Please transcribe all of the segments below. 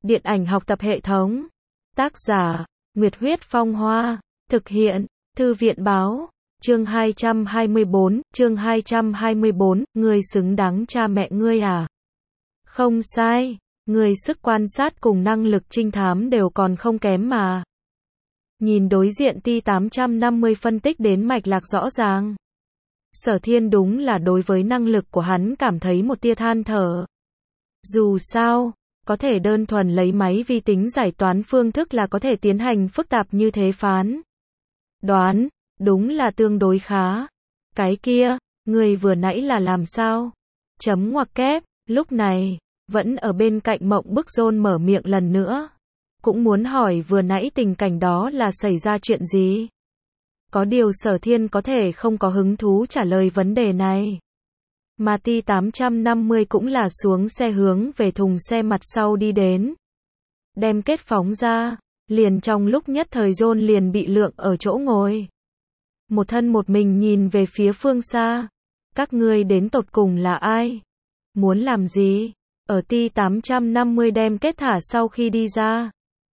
Điện ảnh học tập hệ thống. Tác giả, Nguyệt Huyết Phong Hoa. Thực hiện, Thư viện Báo. Chương 224, ngươi xứng đáng cha mẹ ngươi à? Không sai, ngươi sức quan sát cùng năng lực trinh thám đều còn không kém mà. Nhìn đối diện T-850 phân tích đến mạch lạc rõ ràng. Sở Thiên đúng là đối với năng lực của hắn cảm thấy một tia than thở. Dù sao, có thể đơn thuần lấy máy vi tính giải toán phương thức là có thể tiến hành phức tạp như thế phán đoán, đúng là tương đối khá. Cái kia, người vừa nãy là làm sao? Chấm ngoặc kép, lúc này, vẫn ở bên cạnh Mộng Bức John mở miệng lần nữa. Cũng muốn hỏi vừa nãy tình cảnh đó là xảy ra chuyện gì? Có điều Sở Thiên có thể không có hứng thú trả lời vấn đề này. Mà T-850 cũng là xuống xe hướng về thùng xe mặt sau đi đến. Đem kết phóng ra, liền trong lúc nhất thời John liền bị lượng ở chỗ ngồi. Một thân một mình nhìn về phía phương xa. Các ngươi đến tột cùng là ai? Muốn làm gì? Ở T-850 đem kết thả sau khi đi ra.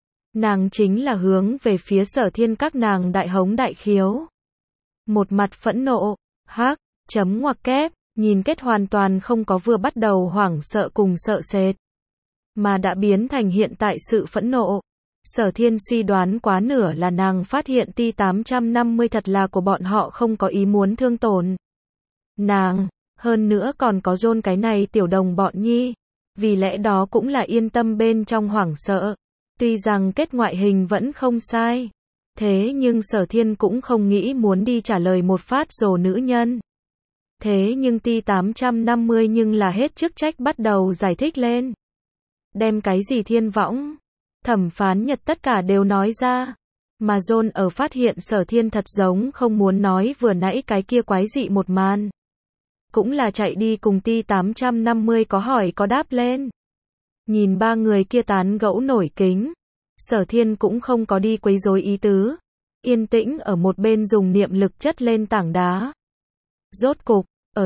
Nàng chính là hướng về phía Sở Thiên các nàng đại hống đại khiếu. Một mặt phẫn nộ, hắc, chấm ngoặc kép, nhìn kết hoàn toàn không có vừa bắt đầu hoảng sợ cùng sợ sệt. Mà đã biến thành hiện tại sự phẫn nộ. Sở Thiên suy đoán quá nửa là nàng phát hiện T-850 thật là của bọn họ không có ý muốn thương tổn nàng, hơn nữa còn có John cái này tiểu đồng bọn nhi. Vì lẽ đó cũng là yên tâm bên trong hoảng sợ. Tuy rằng kết ngoại hình vẫn không sai. Thế nhưng Sở Thiên cũng không nghĩ muốn đi trả lời một phát rồ nữ nhân. Thế nhưng T-850 nhưng là hết chức trách bắt đầu giải thích lên. Đem cái gì thiên võng, thẩm phán nhật tất cả đều nói ra. Mà John ở phát hiện Sở Thiên thật giống không muốn nói vừa nãy cái kia quái dị một màn. Cũng là chạy đi cùng T-850 có hỏi có đáp lên. Nhìn ba người kia tán gẫu nổi kính. Sở Thiên cũng không có đi quấy rối ý tứ. Yên tĩnh ở một bên dùng niệm lực chất lên tảng đá. Rốt cục, ở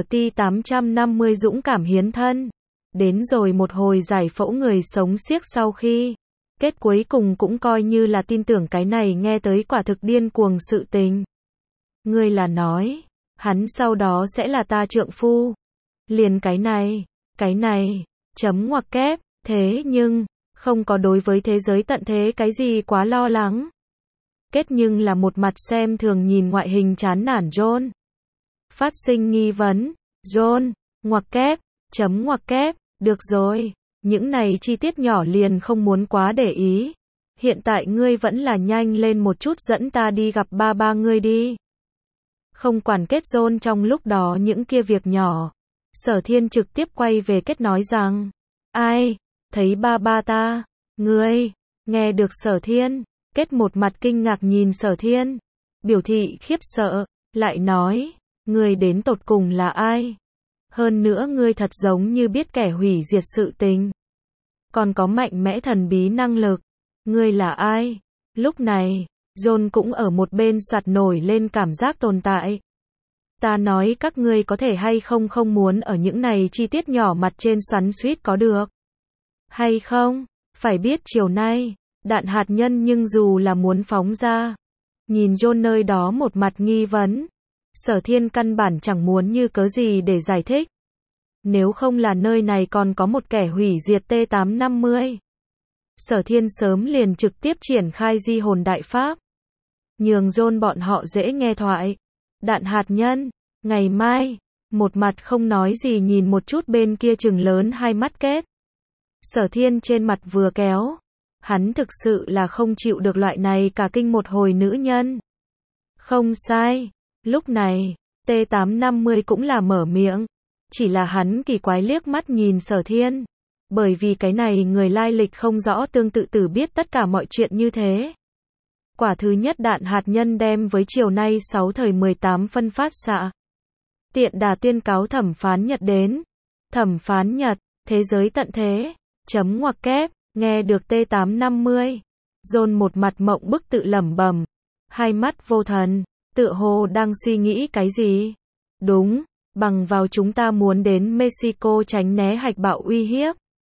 T-850 dũng cảm hiến thân. Đến rồi một hồi giải phẫu người sống xiếc sau khi. Kết cuối cùng cũng coi như là tin tưởng cái này nghe tới quả thực điên cuồng sự tình. Ngươi là nói, hắn sau đó sẽ là ta trượng phu. Liền cái này, chấm ngoặc kép, thế nhưng, không có đối với thế giới tận thế cái gì quá lo lắng. Kết nhưng là một mặt xem thường nhìn ngoại hình chán nản John. Phát sinh nghi vấn, John, ngoặc kép, chấm ngoặc kép, được rồi, những này chi tiết nhỏ liền không muốn quá để ý. Hiện tại ngươi vẫn là nhanh lên một chút dẫn ta đi gặp ba ngươi đi. Không quản kết John trong lúc đó những kia việc nhỏ. Sở Thiên trực tiếp quay về kết nói rằng, ai, thấy ba ta, ngươi, nghe được Sở Thiên, kết một mặt kinh ngạc nhìn Sở Thiên, biểu thị khiếp sợ, lại nói, ngươi đến tột cùng là ai? Hơn nữa ngươi thật giống như biết kẻ hủy diệt sự tình. Còn có mạnh mẽ thần bí năng lực. Ngươi là ai? Lúc này, John cũng ở một bên soạt nổi lên cảm giác tồn tại. Ta nói các ngươi có thể hay không muốn ở những này chi tiết nhỏ mặt trên xoắn xuýt có được. Hay không? Phải biết chiều nay, đạn hạt nhân nhưng dù là muốn phóng ra. Nhìn John nơi đó một mặt nghi vấn. Sở Thiên căn bản chẳng muốn như cớ gì để giải thích. Nếu không là nơi này còn có một kẻ hủy diệt T-850. Sở Thiên sớm liền trực tiếp triển khai di hồn đại pháp. Nhường John bọn họ dễ nghe thoại. Đạn hạt nhân, ngày mai, một mặt không nói gì nhìn một chút bên kia trừng lớn hai mắt kết. Sở Thiên trên mặt vừa kéo. Hắn thực sự là không chịu được loại này cả kinh một hồi nữ nhân. Không sai. Lúc này, T-850 cũng là mở miệng. Chỉ là hắn kỳ quái liếc mắt nhìn Sở Thiên. Bởi vì cái này người lai lịch không rõ tương tự tử biết tất cả mọi chuyện như thế. Quả thứ nhất đạn hạt nhân đem với chiều nay 6 thời 18 phân phát xạ. Tiện đà tuyên cáo thẩm phán Nhật đến. Thẩm phán Nhật, thế giới tận thế. Chấm ngoặc kép, nghe được T-850. John một mặt mộng bức tự lẩm bẩm. Hai mắt vô thần. Tựa hồ đang suy nghĩ cái gì? Đúng, bằng vào chúng ta muốn đến Mexico tránh né hạch bạo uy hiếp.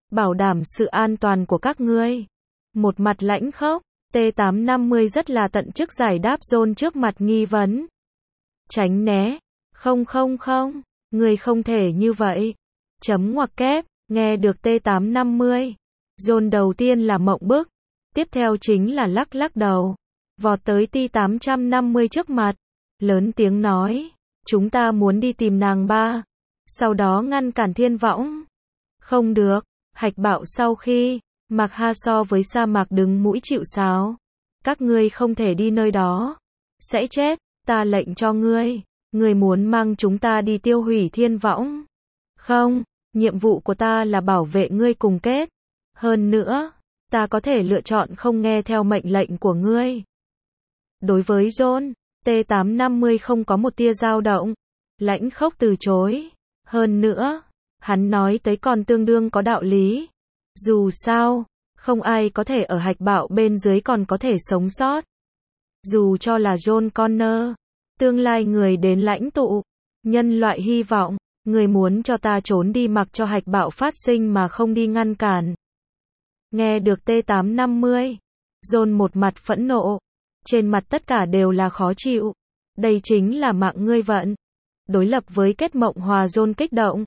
bảo đảm sự an toàn của các ngươi. Một mặt lãnh khốc, T850 rất là tận chức giải đáp John trước mặt nghi vấn. Tránh né. Không, ngươi không thể như vậy. Chấm ngoặc kép, nghe được T850. John đầu tiên là mộng bức, tiếp theo chính là lắc lắc đầu, vọt tới T850 trước mặt, lớn tiếng nói, chúng ta muốn đi tìm nàng ba, sau đó ngăn cản thiên võng. Không được, Hạch Bạo sau khi, Mạc Ha so với sa mạc đứng mũi chịu sáo. Các ngươi không thể đi nơi đó, sẽ chết, ta lệnh cho ngươi muốn mang chúng ta đi tiêu hủy thiên võng. Không, nhiệm vụ của ta là bảo vệ ngươi cùng kết. Hơn nữa, ta có thể lựa chọn không nghe theo mệnh lệnh của ngươi. Đối với John, T850 không có một tia dao động, lãnh khốc từ chối. Hơn nữa, hắn nói tới còn tương đương có đạo lý. Dù sao, không ai có thể ở Hạch Bạo bên dưới còn có thể sống sót. Dù cho là John Connor, tương lai người đến lãnh tụ, nhân loại hy vọng, người muốn cho ta trốn đi mặc cho Hạch Bạo phát sinh mà không đi ngăn cản. Nghe được T850, John một mặt phẫn nộ, trên mặt tất cả đều là khó chịu. Đây chính là mạng ngươi vận. Đối lập với Kết Mộng Hòa, John kích động.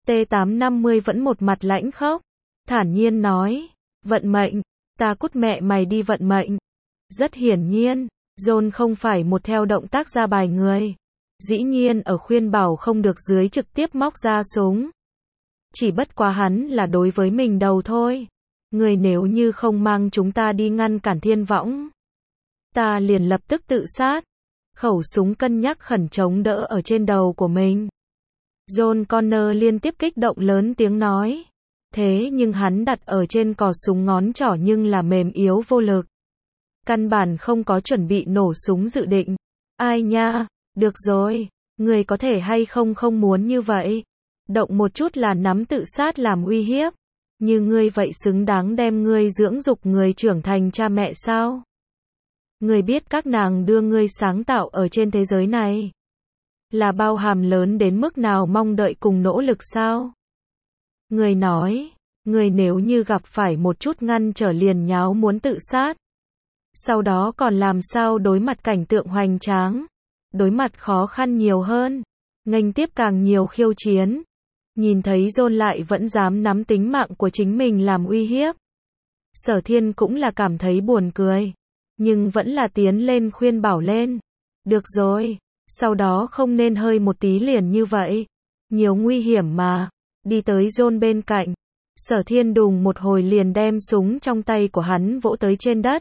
T850 vẫn một mặt lãnh khốc, thản nhiên nói, vận mệnh, ta cút mẹ mày đi vận mệnh. Rất hiển nhiên, John không phải một theo động tác ra bài người. Dĩ nhiên ở khuyên bảo không được dưới trực tiếp móc ra súng. Chỉ bất quá hắn là đối với mình đầu thôi. Người nếu như không mang chúng ta đi ngăn cản thiên võng, ta liền lập tức tự sát. Khẩu súng cân nhắc khẩn chống đỡ ở trên đầu của mình. John Connor liên tiếp kích động lớn tiếng nói. Thế nhưng hắn đặt ở trên cò súng ngón trỏ nhưng là mềm yếu vô lực. Căn bản không có chuẩn bị nổ súng dự định. Ai nha, được rồi, người có thể hay không muốn như vậy. Động một chút là nắm tự sát làm uy hiếp. Như ngươi vậy xứng đáng đem ngươi dưỡng dục người trưởng thành cha mẹ sao? Ngươi biết các nàng đưa ngươi sáng tạo ở trên thế giới này là bao hàm lớn đến mức nào mong đợi cùng nỗ lực sao? Ngươi nói, ngươi nếu như gặp phải một chút ngăn trở liền nháo muốn tự sát. Sau đó còn làm sao đối mặt cảnh tượng hoành tráng, đối mặt khó khăn nhiều hơn, nghênh tiếp càng nhiều khiêu chiến. Nhìn thấy John lại vẫn dám nắm tính mạng của chính mình làm uy hiếp. Sở Thiên cũng là cảm thấy buồn cười, nhưng vẫn là tiến lên khuyên bảo lên. Được rồi, sau đó không nên hơi một tí liền như vậy. Nhiều nguy hiểm mà. Đi tới John bên cạnh. Sở Thiên đùng một hồi liền đem súng trong tay của hắn vỗ tới trên đất.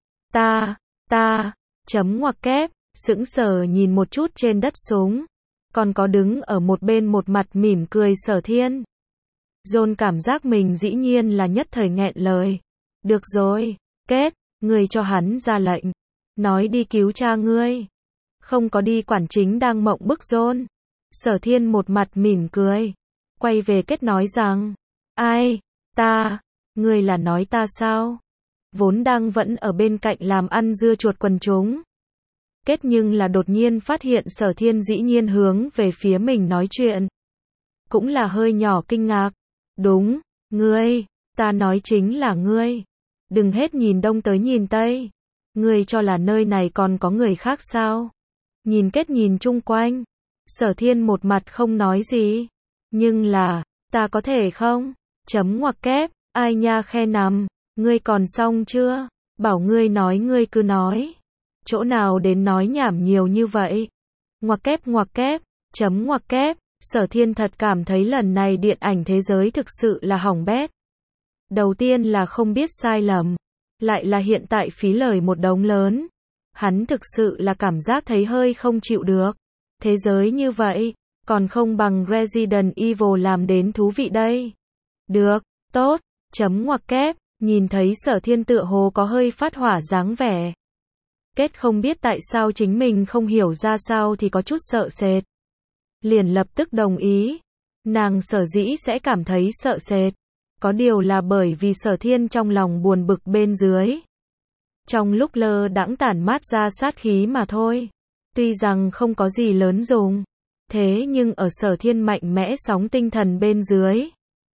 Chấm ngoặc kép, sững sờ nhìn một chút trên đất súng. Còn có đứng ở một bên một mặt mỉm cười Sở Thiên. John cảm giác mình dĩ nhiên là nhất thời nghẹn lời. Được rồi, kết, ngươi cho hắn ra lệnh. Nói đi cứu cha ngươi. Không có đi quản chính đang mộng bức John. Sở Thiên một mặt mỉm cười. Quay về Kết nói rằng. Ai, ta, ngươi là nói ta sao? Vốn đang vẫn ở bên cạnh làm ăn dưa chuột quần chúng. Kết nhưng là đột nhiên phát hiện Sở Thiên dĩ nhiên hướng về phía mình nói chuyện. Cũng là hơi nhỏ kinh ngạc. Đúng, ngươi, ta nói chính là ngươi. Đừng hết nhìn đông tới nhìn tây. Ngươi cho là nơi này còn có người khác sao? Nhìn Kết nhìn chung quanh. Sở Thiên một mặt không nói gì. Nhưng là, ta có thể không? Chấm ngoặc kép, ai nha khe nằm. Ngươi còn xong chưa? Bảo ngươi nói ngươi cứ nói. Chỗ nào đến nói nhảm nhiều như vậy? Ngoặc kép, chấm ngoặc kép. Sở Thiên thật cảm thấy lần này điện ảnh thế giới thực sự là hỏng bét. Đầu tiên là không biết sai lầm, lại là hiện tại phí lời một đống lớn. Hắn thực sự là cảm giác thấy hơi không chịu được. Thế giới như vậy, còn không bằng Resident Evil làm đến thú vị đây. Được, tốt, chấm ngoặc kép, nhìn thấy Sở Thiên tựa hồ có hơi phát hỏa dáng vẻ. Kết không biết tại sao chính mình không hiểu ra sao thì có chút sợ sệt. Liền lập tức đồng ý. Nàng sở dĩ sẽ cảm thấy sợ sệt. Có điều là bởi vì Sở Thiên trong lòng buồn bực bên dưới. Trong lúc lơ đãng tản mát ra sát khí mà thôi. Tuy rằng không có gì lớn dùng. Thế nhưng ở Sở Thiên mạnh mẽ sóng tinh thần bên dưới.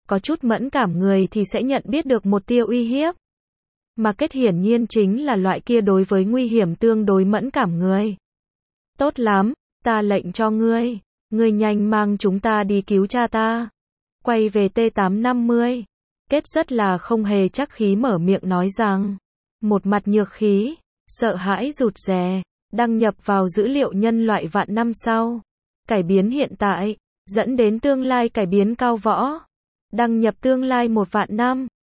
có chút mẫn cảm người thì sẽ nhận biết được một tia uy hiếp. Mà Kết hiển nhiên chính là loại kia đối với nguy hiểm tương đối mẫn cảm người. Tốt lắm, ta lệnh cho ngươi. Ngươi nhanh mang chúng ta đi cứu cha ta. Quay về T850. Kết rất là không hề chắc khí mở miệng nói rằng. Một mặt nhược khí, sợ hãi rụt rè, đăng nhập vào dữ liệu nhân loại vạn năm sau. Cải biến hiện tại, dẫn đến tương lai cải biến cao võ. Đăng nhập tương lai 1 vạn năm.